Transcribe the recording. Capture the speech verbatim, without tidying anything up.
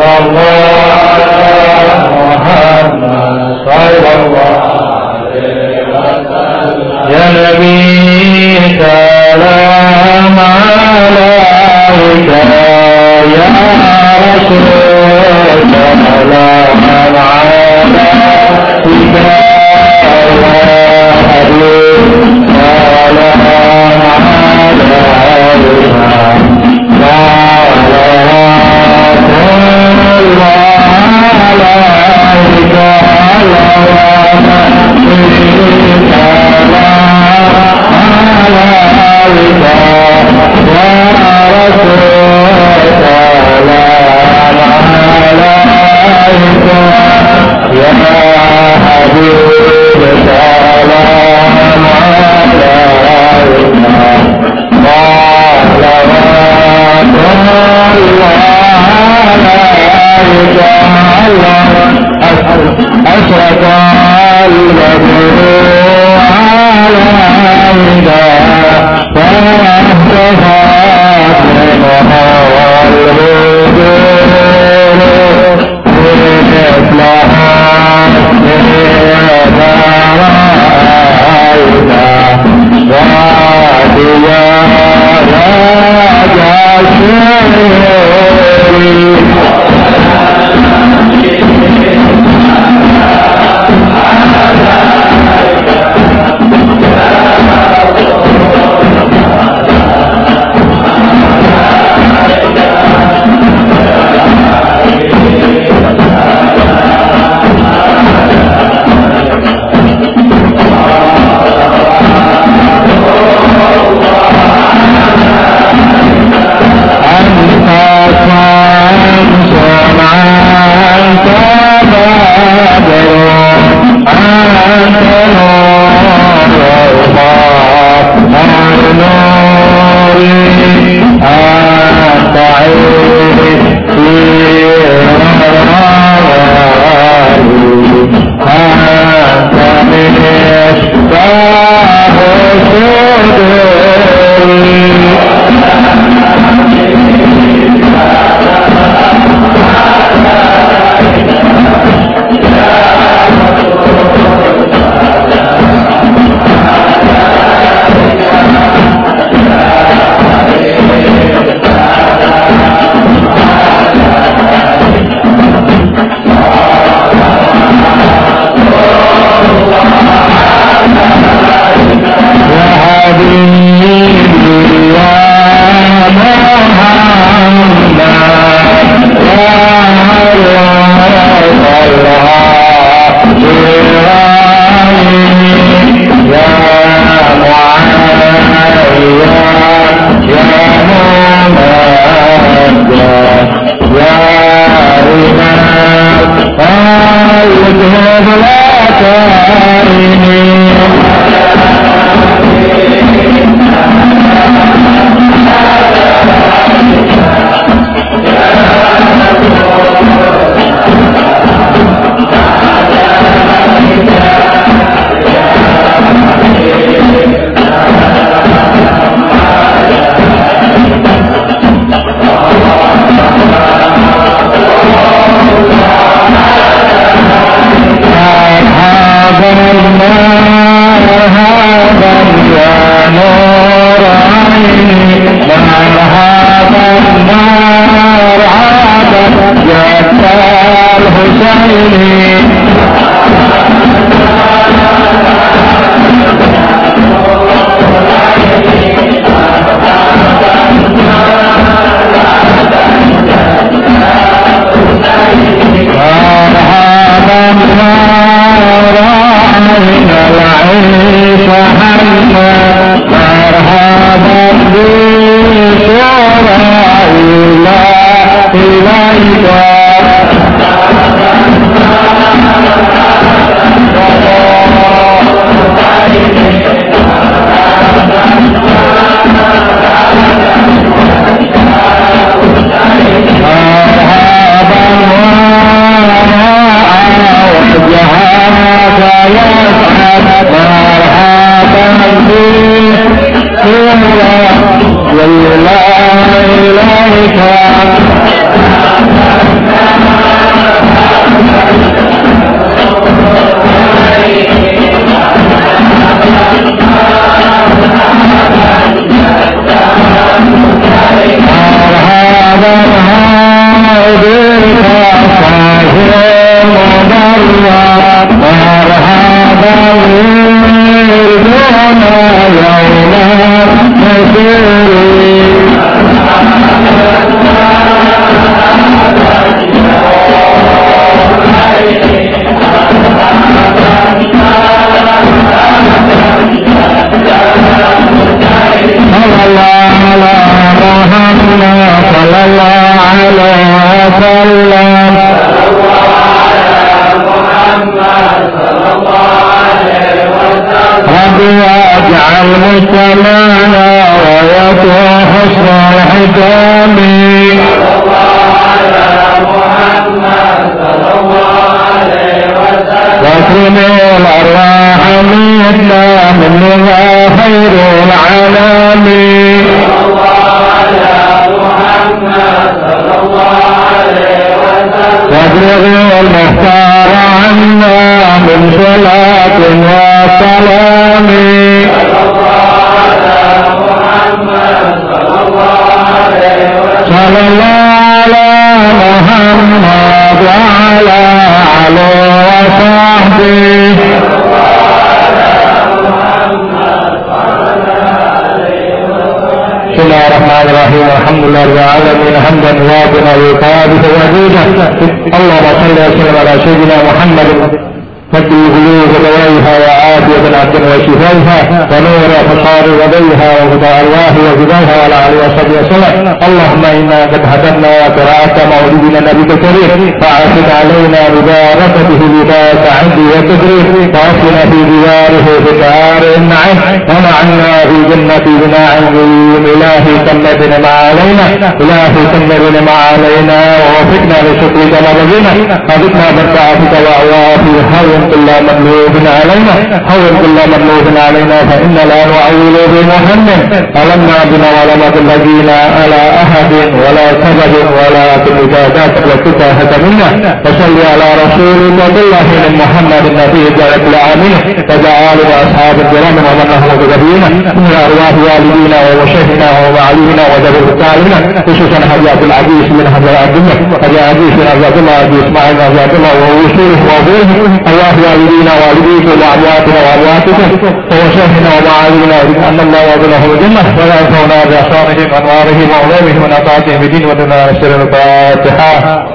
صلى الله على محمد صلى الله عليه وسلم يا نبي سلام عليك يا رسول سلام عليك أشرق البدر علينا فاهتفت منها البدور مثلها رأينا واديا راجع شعري والله إليك اجتمعنا ويكون حسن الختام واكرم الأرواح منا من لها خير العالم وابلغ المختار عنا من صلاة وسلام صلى الله على محمد وعلى آله وصحبه بسم الله الرحمن الرحيم الحمد لله رب العالمين حمدا وافقا ويكافئ ويزيده اللهم صل وسلم على سيدنا محمد فتح القلوب ودوائها وعافية العبد وشفائها ونور أبصار وبيها وهدى أرواح وهداها وعلى آله وصحبه وسلم اللهم إنا قد هدمنا قراءة مولدنا نبيك الكريم فاعفد علينا ببركته لباس عندي وتدريب وأصلنا في دياره في دار النعيم ومعنا في جنة بناعم إلهي تم بنعم علينا إلهي تم بنعم علينا ووفقنا لشكرك مرضنا وذكنا بركاتك وأوافي حول كل مطلوب علينا حول كل مطلوب علينا فإن لا نعول بمحمد ألمنا بنا ولم الذين على أحد ولا سبب ولا بالعبادات والكتاهة منا وصل على رسولك الله من محمد النبي جعلت العامين وجعل وأصحاب الكرام ومن نحن بذبينا من أرواح والدينا وشيخنا ومعلمنا وذبر التعلينا خصوصا حجاة العزيز من حجاة عبد الله حجاة عزيز من عبد الله أبي إسماعيل عبد الله ووصوله وأبوه الله والدينا والديك وأمواتنا وأمواتكم وشيخنا ومعلمنا أن الله وابنه الجنة ولا ينفعنا بأحسانهم وأنوارهم وعلومهم ونفعتهم بدين ودنا نشر الفاتحة